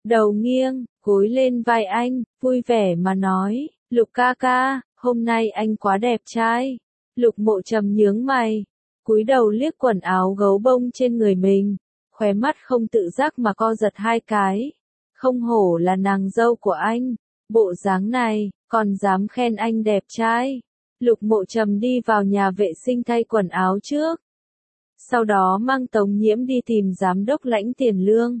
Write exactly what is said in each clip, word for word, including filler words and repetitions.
đầu nghiêng, gối lên vai anh, vui vẻ mà nói, Lục ca ca, hôm nay anh quá đẹp trai. Lục Mộ Trầm nhướng mày, cúi đầu liếc quần áo gấu bông trên người mình, khóe mắt không tự giác mà co giật hai cái. Không hổ là nàng dâu của anh, bộ dáng này, còn dám khen anh đẹp trai. Lục Mộ Trầm đi vào nhà vệ sinh thay quần áo trước. Sau đó mang Tống Nhiễm đi tìm giám đốc Lãnh Tiền Lương.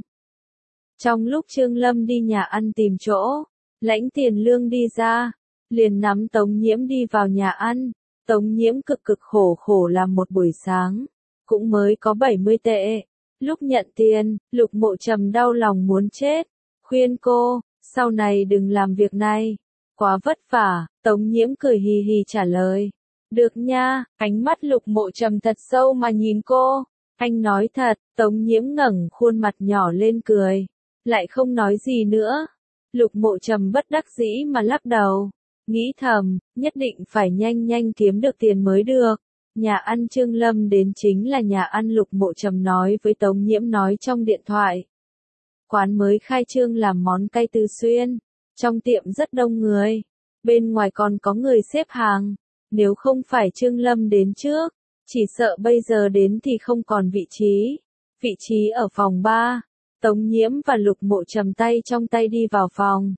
Trong lúc Trương Lâm đi nhà ăn tìm chỗ, Lãnh Tiền Lương đi ra, liền nắm Tống Nhiễm đi vào nhà ăn. Tống Nhiễm cực cực khổ khổ làm một buổi sáng, cũng mới có bảy mươi tệ. Lúc nhận tiền, Lục Mộ Trầm đau lòng muốn chết, khuyên cô, sau này đừng làm việc này, quá vất vả. Tống Nhiễm cười hì hì trả lời, được nha. Ánh mắt Lục Mộ Trầm thật sâu mà nhìn cô, anh nói thật. Tống Nhiễm ngẩng khuôn mặt nhỏ lên cười, lại không nói gì nữa. Lục Mộ Trầm bất đắc dĩ mà lắc đầu, nghĩ thầm, nhất định phải nhanh nhanh kiếm được tiền mới được. Nhà ăn Trương Lâm đến chính là nhà ăn Lục Mộ Trầm nói với Tống Nhiễm nói trong điện thoại. Quán mới khai trương làm món cay Từ Xuyên, trong tiệm rất đông người, bên ngoài còn có người xếp hàng. Nếu không phải Trương Lâm đến trước, chỉ sợ bây giờ đến thì không còn vị trí. Vị trí ở phòng ba. Tống Nhiễm và Lục Mộ Trầm tay trong tay đi vào phòng.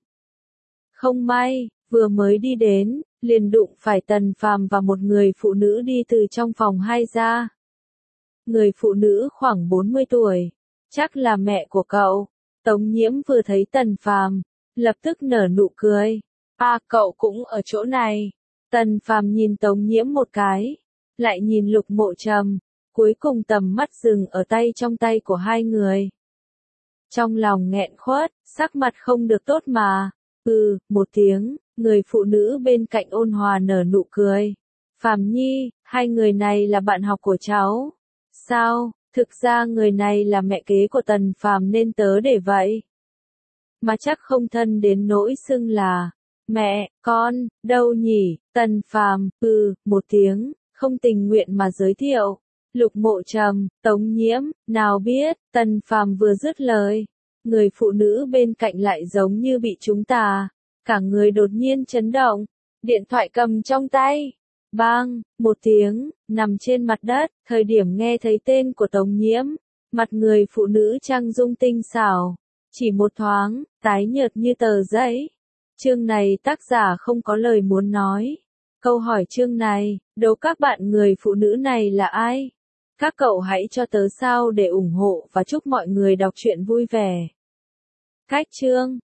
Không may, vừa mới đi đến, liền đụng phải Tần Phàm và một người phụ nữ đi từ trong phòng hai ra. Người phụ nữ khoảng bốn mươi tuổi, chắc là mẹ của cậu. Tống Nhiễm vừa thấy Tần Phàm, lập tức nở nụ cười. À, cậu cũng ở chỗ này. Tần Phàm nhìn Tống Nhiễm một cái, lại nhìn Lục Mộ Trầm, cuối cùng tầm mắt dừng ở tay trong tay của hai người. Trong lòng nghẹn khuất, sắc mặt không được tốt mà. Ừ, một tiếng, người phụ nữ bên cạnh ôn hòa nở nụ cười. Phàm Nhi, hai người này là bạn học của cháu. Sao, thực ra người này là mẹ kế của Tần Phàm nên tớ để vậy. Mà chắc không thân đến nỗi xưng là mẹ, con, đâu nhỉ. Tần Phàm, ừ, một tiếng, không tình nguyện mà giới thiệu. Lục Mộ Trầm, Tống Nhiễm, nào biết. Tần Phàm vừa dứt lời, người phụ nữ bên cạnh lại giống như bị trúng tà, cả người đột nhiên chấn động, điện thoại cầm trong tay, bang, một tiếng, nằm trên mặt đất. Thời điểm nghe thấy tên của Tống Nhiễm, mặt người phụ nữ trang dung tinh xảo, chỉ một thoáng, tái nhợt như tờ giấy. Chương này tác giả không có lời muốn nói. Câu hỏi chương này, đố các bạn người phụ nữ này là ai? Các cậu hãy cho tớ sao để ủng hộ và chúc mọi người đọc truyện vui vẻ. Cách chương